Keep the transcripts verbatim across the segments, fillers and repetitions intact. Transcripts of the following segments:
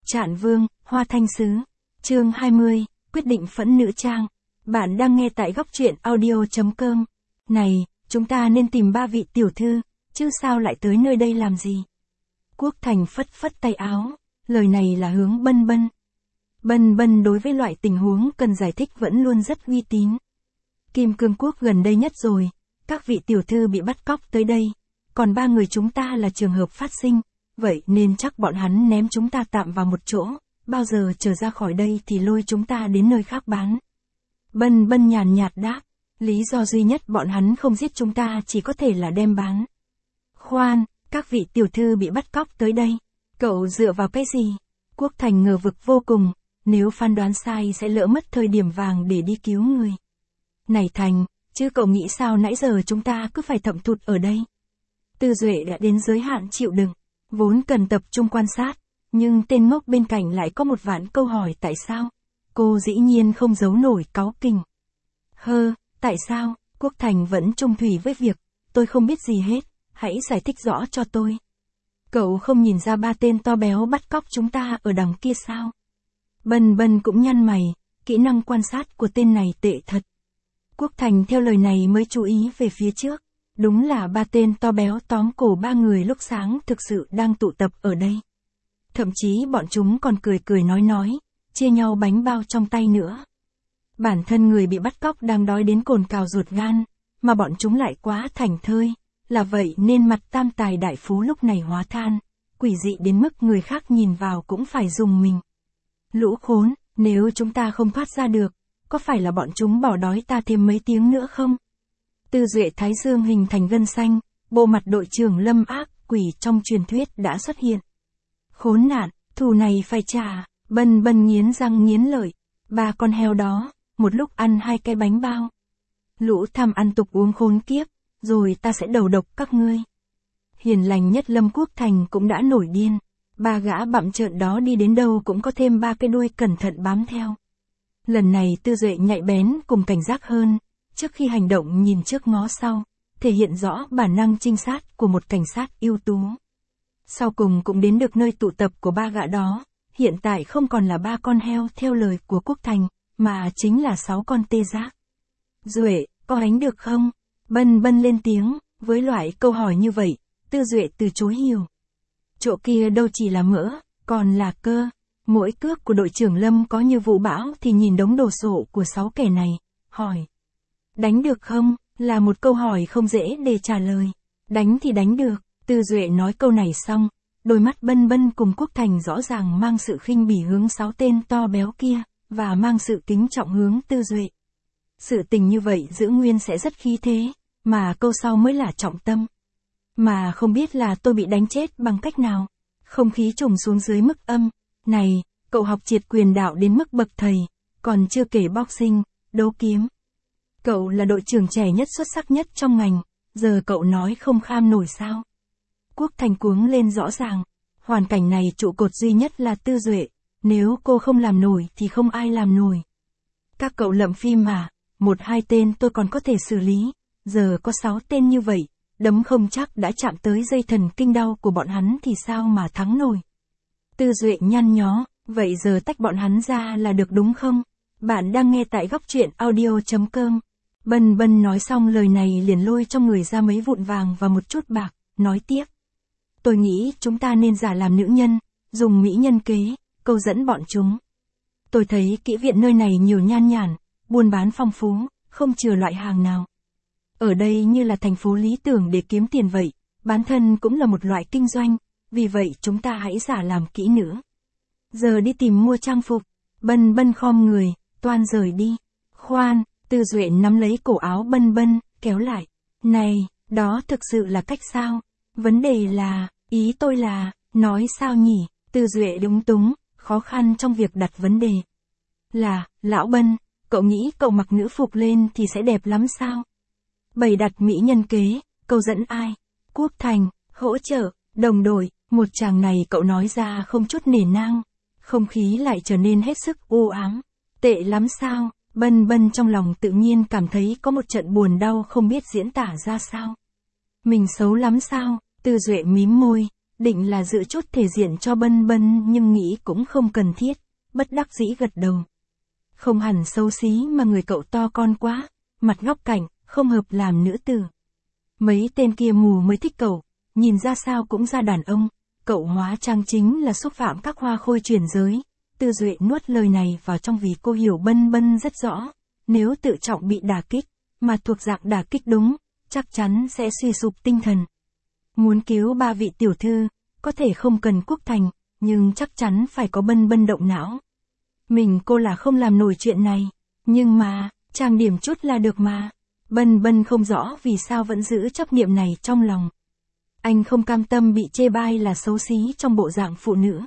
Trạn Vương, Hoa Thanh Sứ. Chương hai mươi, quyết định phẫn nữ trang. Bạn đang nghe tại góc truyện audio chấm com. Này, chúng ta nên tìm ba vị tiểu thư, chứ sao lại tới nơi đây làm gì? Quốc Thành phất phất tay áo, lời này là hướng Bân Bân. Bân Bân đối với loại tình huống cần giải thích vẫn luôn rất uy tín. Kim Cương Quốc gần đây nhất rồi, các vị tiểu thư bị bắt cóc tới đây, còn ba người chúng ta là trường hợp phát sinh, vậy nên chắc bọn hắn ném chúng ta tạm vào một chỗ, bao giờ trở ra khỏi đây thì lôi chúng ta đến nơi khác bán. Bân Bân nhàn nhạt đáp, lý do duy nhất bọn hắn không giết chúng ta chỉ có thể là đem bán. Khoan, các vị tiểu thư bị bắt cóc tới đây, cậu dựa vào cái gì? Quốc Thành ngờ vực vô cùng, nếu phán đoán sai sẽ lỡ mất thời điểm vàng để đi cứu người. Này Thành, chứ cậu nghĩ sao nãy giờ chúng ta cứ phải thậm thụt ở đây? Tư Duệ đã đến giới hạn chịu đựng, vốn cần tập trung quan sát, nhưng tên ngốc bên cạnh lại có một vạn câu hỏi tại sao. Cô dĩ nhiên không giấu nổi cáu kỉnh. Hơ, tại sao? Quốc Thành vẫn trung thủy với việc, tôi không biết gì hết, hãy giải thích rõ cho tôi. Cậu không nhìn ra ba tên to béo bắt cóc chúng ta ở đằng kia sao? Bân Bân cũng nhăn mày, kỹ năng quan sát của tên này tệ thật. Quốc Thành theo lời này mới chú ý về phía trước. Đúng là ba tên to béo tóm cổ ba người lúc sáng thực sự đang tụ tập ở đây. Thậm chí bọn chúng còn cười cười nói nói, chia nhau bánh bao trong tay nữa. Bản thân người bị bắt cóc đang đói đến cồn cào ruột gan, mà bọn chúng lại quá thảnh thơi, là vậy nên mặt tam tài đại phú lúc này hóa than, quỷ dị đến mức người khác nhìn vào cũng phải dùng mình. Lũ khốn, nếu chúng ta không thoát ra được, có phải là bọn chúng bỏ đói ta thêm mấy tiếng nữa không? Tư Duệ thái dương hình thành gân xanh, bộ mặt đội trưởng Lâm ác quỷ trong truyền thuyết đã xuất hiện. Khốn nạn, thù này phải trả. Bân Bân nghiến răng nghiến lợi, ba con heo đó, một lúc ăn hai cái bánh bao. Lũ tham ăn tục uống khốn kiếp, rồi ta sẽ đầu độc các ngươi. Hiền lành nhất Lâm Quốc Thành cũng đã nổi điên, ba gã bặm trợn đó đi đến đâu cũng có thêm ba cái đuôi cẩn thận bám theo. Lần này Tư Duệ nhạy bén cùng cảnh giác hơn, trước khi hành động nhìn trước ngó sau, thể hiện rõ bản năng trinh sát của một cảnh sát ưu tú. Sau cùng cũng đến được nơi tụ tập của ba gã đó. Hiện tại không còn là ba con heo theo lời của Quốc Thành, mà chính là sáu con tê giác. Duệ, có đánh được không? Bân Bân lên tiếng, với loại câu hỏi như vậy, Tư Duệ từ chối hiểu. Chỗ kia đâu chỉ là mỡ, còn là cơ. Mỗi cước của đội trưởng Lâm có như vũ bão thì nhìn đống đồ sộ của sáu kẻ này, hỏi. Đánh được không? Là một câu hỏi không dễ để trả lời. Đánh thì đánh được, Tư Duệ nói câu này xong. Đôi mắt Bân Bân cùng Quốc Thành rõ ràng mang sự khinh bỉ hướng sáu tên to béo kia, và mang sự kính trọng hướng Tư Duệ. Sự tình như vậy giữ nguyên sẽ rất khí thế, mà câu sau mới là trọng tâm. Mà không biết là tôi bị đánh chết bằng cách nào. Không khí trùng xuống dưới mức âm. Này, cậu học triệt quyền đạo đến mức bậc thầy, còn chưa kể boxing, đấu kiếm. Cậu là đội trưởng trẻ nhất xuất sắc nhất trong ngành, giờ cậu nói không kham nổi sao? Quốc Thành cuống lên rõ ràng, hoàn cảnh này trụ cột duy nhất là Tư Duệ, nếu cô không làm nổi thì không ai làm nổi. Các cậu lậm phim mà, một hai tên tôi còn có thể xử lý, giờ có sáu tên như vậy, đấm không chắc đã chạm tới dây thần kinh đau của bọn hắn thì sao mà thắng nổi. Tư Duệ nhăn nhó, vậy giờ tách bọn hắn ra là được đúng không? Bạn đang nghe tại góc truyện audio chấm com. Bân Bân nói xong lời này liền lôi trong người ra mấy vụn vàng và một chút bạc, nói tiếp. Tôi nghĩ chúng ta nên giả làm nữ nhân, dùng mỹ nhân kế, câu dẫn bọn chúng. Tôi thấy kỹ viện nơi này nhiều nhan nhản, buôn bán phong phú, không chừa loại hàng nào. Ở đây như là thành phố lý tưởng để kiếm tiền vậy, bán thân cũng là một loại kinh doanh, vì vậy chúng ta hãy giả làm kỹ nữ. Giờ đi tìm mua trang phục. Bân Bân khom người, toan rời đi. Khoan, Tư Duệ nắm lấy cổ áo Bân Bân, kéo lại. Này, đó thực sự là cách sao? Vấn đề là, ý tôi là, nói sao nhỉ? Tư Duệ lúng túng, khó khăn trong việc đặt vấn đề. Là, lão Bân, cậu nghĩ cậu mặc nữ phục lên thì sẽ đẹp lắm sao? Bày đặt mỹ nhân kế, câu dẫn ai? Quốc Thành, hỗ trợ, đồng đội, một chàng này cậu nói ra không chút nể nang. Không khí lại trở nên hết sức u ám. Tệ lắm sao? Bân Bân trong lòng tự nhiên cảm thấy có một trận buồn đau không biết diễn tả ra sao. Mình xấu lắm sao? Tư Duệ mím môi, định là giữ chút thể diện cho Bân Bân nhưng nghĩ cũng không cần thiết, bất đắc dĩ gật đầu. Không hẳn xấu xí mà người cậu to con quá, mặt góc cạnh, không hợp làm nữ tử. Mấy tên kia mù mới thích cậu, nhìn ra sao cũng ra đàn ông, cậu hóa trang chính là xúc phạm các hoa khôi chuyển giới. Tư Duệ nuốt lời này vào trong vì cô hiểu Bân Bân rất rõ, nếu tự trọng bị đả kích, mà thuộc dạng đả kích đúng, chắc chắn sẽ suy sụp tinh thần. Muốn cứu ba vị tiểu thư, có thể không cần Quốc Thành, nhưng chắc chắn phải có Bân Bân động não. Mình cô là không làm nổi chuyện này, nhưng mà, trang điểm chút là được mà. Bân Bân không rõ vì sao vẫn giữ chấp niệm này trong lòng. Anh không cam tâm bị chê bai là xấu xí trong bộ dạng phụ nữ.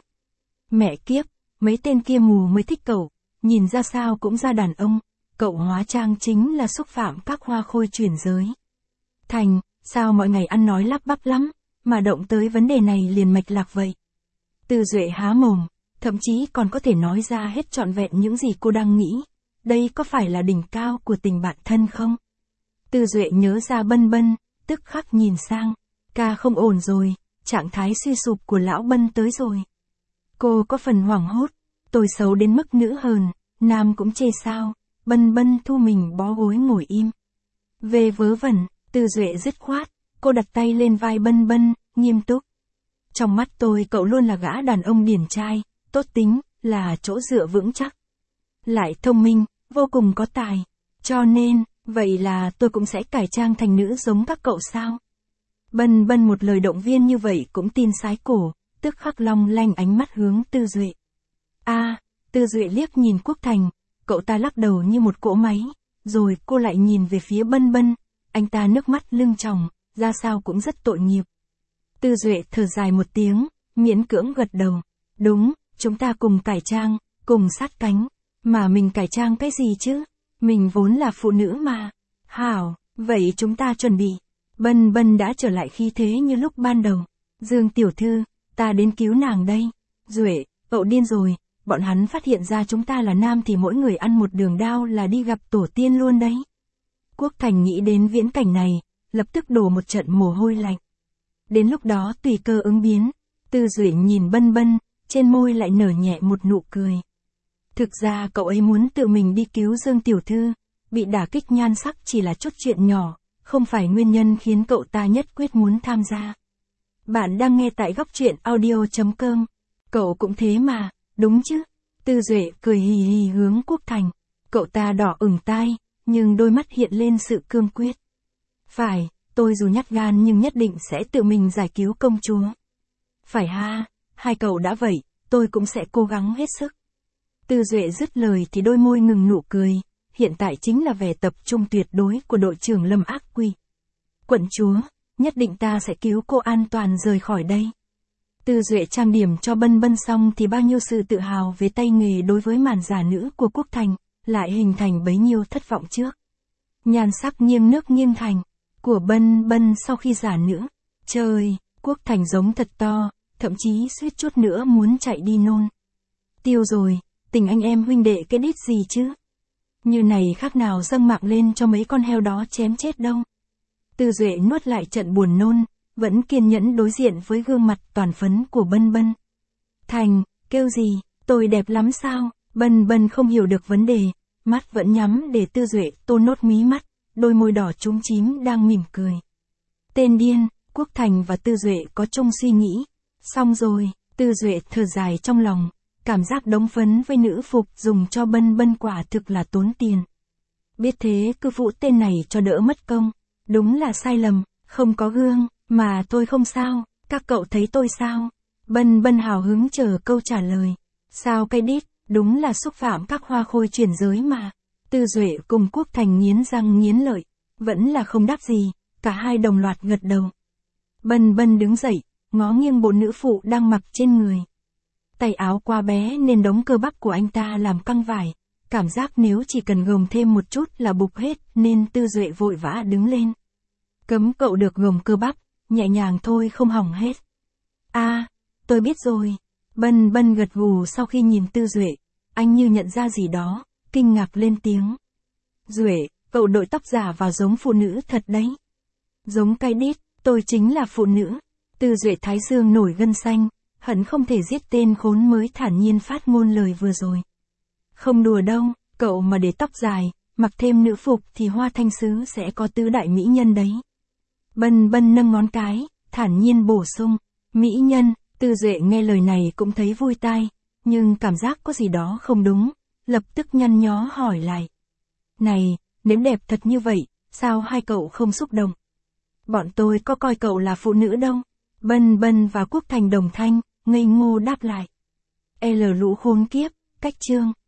Mẹ kiếp, mấy tên kia mù mới thích cậu, nhìn ra sao cũng ra đàn ông, cậu hóa trang chính là xúc phạm các hoa khôi chuyển giới. Thành, sao mọi ngày ăn nói lắp bắp lắm, mà động tới vấn đề này liền mạch lạc vậy. Tư Duệ há mồm, thậm chí còn có thể nói ra hết trọn vẹn những gì cô đang nghĩ. Đây có phải là đỉnh cao của tình bạn thân không? Tư Duệ nhớ ra Bân Bân, tức khắc nhìn sang. Ca không ổn rồi, trạng thái suy sụp của lão Bân tới rồi. Cô có phần hoảng hốt, tôi xấu đến mức nữ hờn, nam cũng chê sao. Bân Bân thu mình bó gối ngồi im. Về vớ vẩn, Tư Duệ dứt khoát, cô đặt tay lên vai Bân Bân, nghiêm túc. Trong mắt tôi cậu luôn là gã đàn ông điển trai, tốt tính, là chỗ dựa vững chắc. Lại thông minh, vô cùng có tài. Cho nên, vậy là tôi cũng sẽ cải trang thành nữ giống các cậu sao? Bân Bân một lời động viên như vậy cũng tin sái cổ, tức khắc long lanh ánh mắt hướng Tư Duệ. A, à, Tư Duệ liếc nhìn Quốc Thành, cậu ta lắc đầu như một cỗ máy, rồi cô lại nhìn về phía Bân Bân, anh ta nước mắt lưng tròng, ra sao cũng rất tội nghiệp. Tư Duệ thở dài một tiếng, miễn cưỡng gật đầu. Đúng, chúng ta cùng cải trang, cùng sát cánh. Mà mình cải trang cái gì chứ? Mình vốn là phụ nữ mà. Hảo, vậy chúng ta chuẩn bị. Bân Bân đã trở lại khí thế như lúc ban đầu. Dương tiểu thư, ta đến cứu nàng đây. Duệ, cậu điên rồi, bọn hắn phát hiện ra chúng ta là nam thì mỗi người ăn một đường đao là đi gặp tổ tiên luôn đấy. Quốc Thành nghĩ đến viễn cảnh này, lập tức đổ một trận mồ hôi lạnh. Đến lúc đó tùy cơ ứng biến, Tư Duệ nhìn Bân Bân, trên môi lại nở nhẹ một nụ cười. Thực ra cậu ấy muốn tự mình đi cứu Dương tiểu thư, bị đả kích nhan sắc chỉ là chút chuyện nhỏ, không phải nguyên nhân khiến cậu ta nhất quyết muốn tham gia. Bạn đang nghe tại góc truyện audio chấm com. Cậu cũng thế mà, đúng chứ? Tư Duệ cười hì hì hướng Quốc Thành. Cậu ta đỏ ửng tai, nhưng đôi mắt hiện lên sự cương quyết. Phải, tôi dù nhát gan nhưng nhất định sẽ tự mình giải cứu công chúa. Phải ha, hai cậu đã vậy, tôi cũng sẽ cố gắng hết sức. Tư Duệ dứt lời thì đôi môi ngừng nụ cười, hiện tại chính là vẻ tập trung tuyệt đối của đội trưởng Lâm Ác Quỷ. Quận chúa, nhất định ta sẽ cứu cô an toàn rời khỏi đây. Tư Duệ trang điểm cho Bân Bân xong thì bao nhiêu sự tự hào về tay nghề đối với màn giả nữ của Quốc Thành, lại hình thành bấy nhiêu thất vọng trước. Nhan sắc nghiêng nước nghiêng thành, của Bân Bân sau khi giả nữ. Trời, Quốc Thành giống thật to, thậm chí suýt chút nữa muốn chạy đi nôn. Tiêu rồi, tình anh em huynh đệ cái đít gì chứ? Như này khác nào dâng mạng lên cho mấy con heo đó chém chết đâu. Tư Duệ nuốt lại trận buồn nôn, vẫn kiên nhẫn đối diện với gương mặt toàn phấn của Bân Bân. Thành, kêu gì, tôi đẹp lắm sao? Bân Bân không hiểu được vấn đề, mắt vẫn nhắm để Tư Duệ tô nốt mí mắt, đôi môi đỏ trúng chím đang mỉm cười. Tên điên, Quốc Thành và Tư Duệ có chung suy nghĩ. Xong rồi, Tư Duệ thở dài trong lòng, cảm giác đống phấn với nữ phục dùng cho Bân Bân quả thực là tốn tiền. Biết thế cứ phụ tên này cho đỡ mất công. Đúng là sai lầm, không có gương, mà tôi không sao, các cậu thấy tôi sao? Bân Bân hào hứng chờ câu trả lời. Sao cái đít, đúng là xúc phạm các hoa khôi chuyển giới mà. Tư Duệ cùng Quốc Thành nghiến răng nghiến lợi, vẫn là không đáp gì, cả hai đồng loạt gật đầu. Bân Bân đứng dậy, ngó nghiêng bộ nữ phụ đang mặc trên người. Tay áo quá bé nên đống cơ bắp của anh ta làm căng vải, cảm giác nếu chỉ cần gồng thêm một chút là bục hết nên Tư Duệ vội vã đứng lên. Cấm cậu được gồng cơ bắp, nhẹ nhàng thôi không hỏng hết. A, à, tôi biết rồi. Bân Bân gật gù sau khi nhìn Tư Duệ, anh như nhận ra gì đó, kinh ngạc lên tiếng. Duệ, cậu đội tóc giả vào giống phụ nữ thật đấy. Giống cái đít, tôi chính là phụ nữ. Tư Duệ thái dương nổi gân xanh, hận không thể giết tên khốn mới thản nhiên phát ngôn lời vừa rồi. Không đùa đâu, cậu mà để tóc dài, mặc thêm nữ phục thì Hoa Thanh Sứ sẽ có tứ đại mỹ nhân đấy. Bân Bân nâng ngón cái, thản nhiên bổ sung, mỹ nhân. Tư Duệ nghe lời này cũng thấy vui tai, nhưng cảm giác có gì đó không đúng, lập tức nhăn nhó hỏi lại. Này, nếu đẹp thật như vậy, sao hai cậu không xúc động? Bọn tôi có coi cậu là phụ nữ đâu. Bân Bân và Quốc Thành đồng thanh, ngây ngô đáp lại. L lũ khốn kiếp, cách chương.